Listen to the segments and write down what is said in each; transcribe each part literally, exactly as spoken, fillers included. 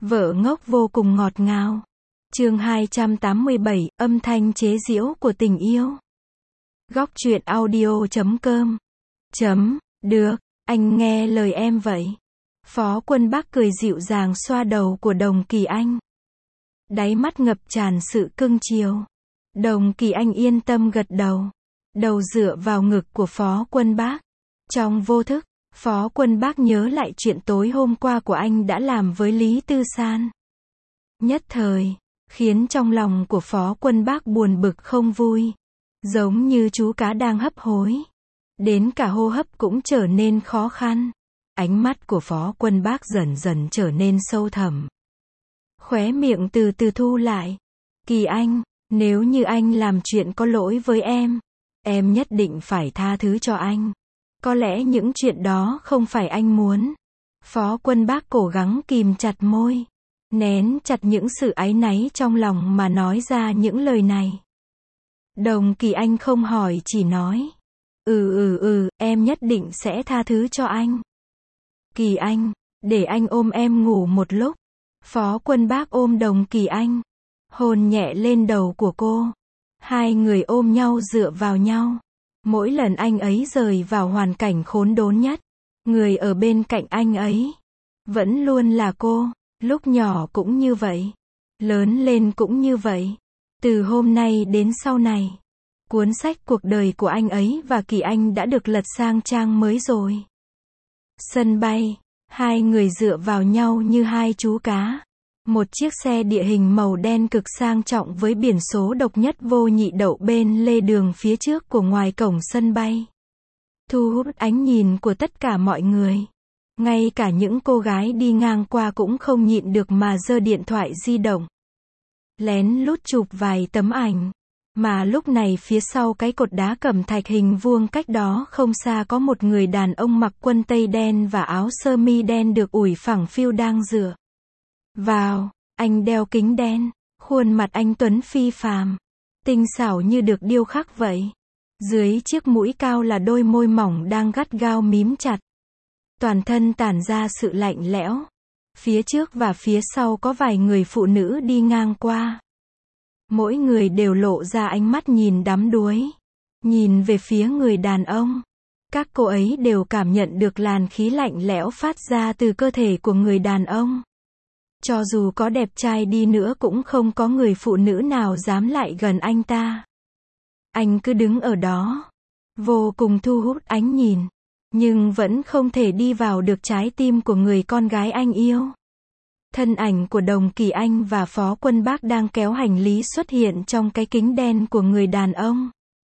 Vợ ngốc vô cùng ngọt ngào. Chương hai trăm tám mươi bảy, âm thanh chế giễu của tình yêu. Góc truyện audio chấm com. Chấm, được, anh nghe lời em vậy. Phó Quân Bác cười dịu dàng xoa đầu của Đồng Kỳ Anh. Đáy mắt ngập tràn sự cưng chiều. Đồng Kỳ Anh yên tâm gật đầu. Đầu dựa vào ngực của Phó Quân Bác. Trong vô thức, Phó Quân Bác nhớ lại chuyện tối hôm qua của anh đã làm với Lý Tư San. Nhất thời, khiến trong lòng của Phó Quân Bác buồn bực không vui. Giống như chú cá đang hấp hối. Đến cả hô hấp cũng trở nên khó khăn. Ánh mắt của Phó Quân Bác dần dần trở nên sâu thẳm. Khóe miệng từ từ thu lại. Kỳ Anh, nếu như anh làm chuyện có lỗi với em, em nhất định phải tha thứ cho anh. Có lẽ những chuyện đó không phải anh muốn. Phó Quân Bác cố gắng kìm chặt môi, nén chặt những sự áy náy trong lòng mà nói ra những lời này. Đồng Kỳ Anh không hỏi chỉ nói. Ừ ừ ừ, em nhất định sẽ tha thứ cho anh. Kỳ Anh, để anh ôm em ngủ một lúc. Phó Quân Bác ôm Đồng Kỳ Anh, hôn nhẹ lên đầu của cô. Hai người ôm nhau dựa vào nhau. Mỗi lần anh ấy rời vào hoàn cảnh khốn đốn nhất, người ở bên cạnh anh ấy vẫn luôn là cô. Lúc nhỏ cũng như vậy, lớn lên cũng như vậy. Từ hôm nay đến sau này, cuốn sách cuộc đời của anh ấy và Kỳ Anh đã được lật sang trang mới rồi. Sân bay, hai người dựa vào nhau như hai chú cá. Một chiếc xe địa hình màu đen cực sang trọng với biển số độc nhất vô nhị đậu bên lề đường phía trước của ngoài cổng sân bay. Thu hút ánh nhìn của tất cả mọi người. Ngay cả những cô gái đi ngang qua cũng không nhịn được mà giơ điện thoại di động. Lén lút chụp vài tấm ảnh. Mà lúc này phía sau cái cột đá cẩm thạch hình vuông cách đó không xa có một người đàn ông mặc quân tây đen và áo sơ mi đen được ủi phẳng phiu đang dựa vào. Anh đeo kính đen, khuôn mặt anh tuấn phi phàm, tinh xảo như được điêu khắc vậy. Dưới chiếc mũi cao là đôi môi mỏng đang gắt gao mím chặt. Toàn thân tản ra sự lạnh lẽo. Phía trước và phía sau có vài người phụ nữ đi ngang qua. Mỗi người đều lộ ra ánh mắt nhìn đắm đuối. Nhìn về phía người đàn ông. Các cô ấy đều cảm nhận được làn khí lạnh lẽo phát ra từ cơ thể của người đàn ông. Cho dù có đẹp trai đi nữa cũng không có người phụ nữ nào dám lại gần anh ta. Anh cứ đứng ở đó, vô cùng thu hút ánh nhìn, nhưng vẫn không thể đi vào được trái tim của người con gái anh yêu. Thân ảnh của Đồng Kỳ Anh và Phó Quân Bác đang kéo hành lý xuất hiện trong cái kính đen của người đàn ông.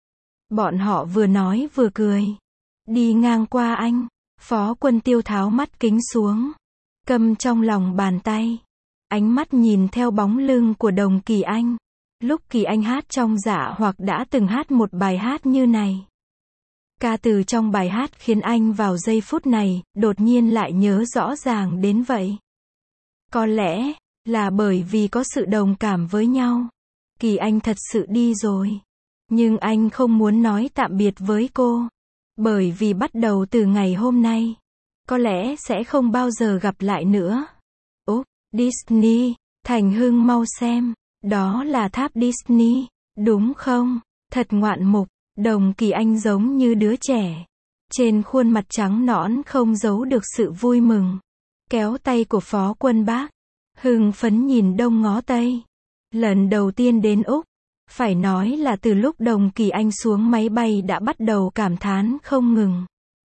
Bọn họ vừa nói vừa cười. Đi ngang qua anh, Phó Quân Tiêu tháo mắt kính xuống, cầm trong lòng bàn tay. Ánh mắt nhìn theo bóng lưng của Đồng Kỳ Anh. Lúc Kỳ Anh hát trong Dạ Hoặc đã từng hát một bài hát như này. Ca từ trong bài hát khiến anh vào giây phút này, đột nhiên lại nhớ rõ ràng đến vậy. Có lẽ, là bởi vì có sự đồng cảm với nhau. Kỳ Anh thật sự đi rồi. Nhưng anh không muốn nói tạm biệt với cô. Bởi vì bắt đầu từ ngày hôm nay, có lẽ sẽ không bao giờ gặp lại nữa. Úp, Disney, Thành Hưng mau xem. Đó là tháp Disney, đúng không? Thật ngoạn mục. Đồng Kỳ Anh giống như đứa trẻ. Trên khuôn mặt trắng nõn không giấu được sự vui mừng. Kéo tay của Phó Quân Bác. Hưng phấn nhìn đông ngó tây. Lần đầu tiên đến Úc. Phải nói là từ lúc Đồng Kỳ Anh xuống máy bay đã bắt đầu cảm thán không ngừng.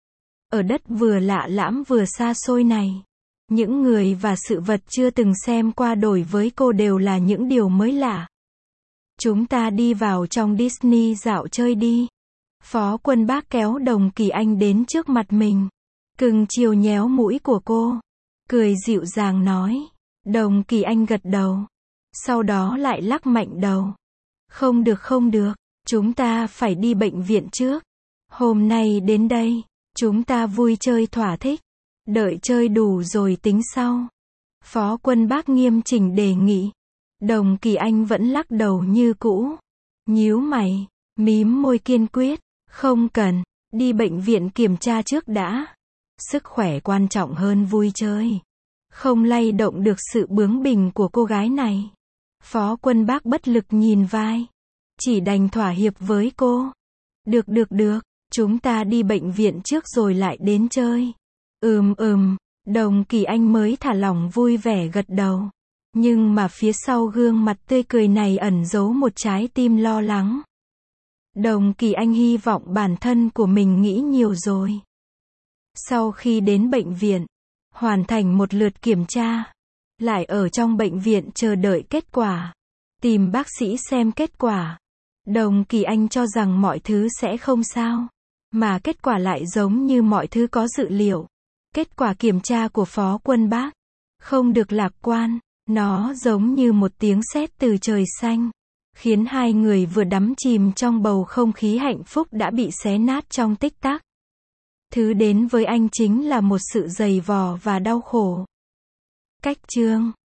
Ở đất vừa lạ lẫm vừa xa xôi này. Những người và sự vật chưa từng xem qua đổi với cô đều là những điều mới lạ. Chúng ta đi vào trong Disney dạo chơi đi. Phó Quân Bác kéo Đồng Kỳ Anh đến trước mặt mình. Cưng chiều nhéo mũi của cô. Cười dịu dàng nói. Đồng Kỳ Anh gật đầu. Sau đó lại lắc mạnh đầu. Không được không được. Chúng ta phải đi bệnh viện trước. Hôm nay đến đây, chúng ta vui chơi thỏa thích. Đợi chơi đủ rồi tính sau. Phó Quân Bác nghiêm chỉnh đề nghị. Đồng Kỳ Anh vẫn lắc đầu như cũ. Nhíu mày, mím môi kiên quyết. Không cần, đi bệnh viện kiểm tra trước đã. Sức khỏe quan trọng hơn vui chơi. không lay động được sự bướng bỉnh của cô gái này. Phó Quân Bác bất lực nhìn vai, chỉ đành thỏa hiệp với cô. Được được được, chúng ta đi bệnh viện trước rồi lại đến chơi. Ừm ừm, Đồng Kỳ Anh mới thả lỏng vui vẻ gật đầu. Nhưng mà phía sau gương mặt tươi cười này ẩn giấu một trái tim lo lắng. Đồng Kỳ Anh hy vọng bản thân của mình nghĩ nhiều rồi. Sau khi đến bệnh viện, hoàn thành một lượt kiểm tra, lại ở trong bệnh viện chờ đợi kết quả, tìm bác sĩ xem kết quả. Đồng Kỳ Anh cho rằng mọi thứ sẽ không sao, mà kết quả lại giống như mọi thứ có dự liệu. Kết quả kiểm tra của Phó Quân Bác không được lạc quan, nó giống như một tiếng sét từ trời xanh, khiến hai người vừa đắm chìm trong bầu không khí hạnh phúc đã bị xé nát trong tích tắc. Thứ đến với anh chính là một sự dày vò và đau khổ. Cách chương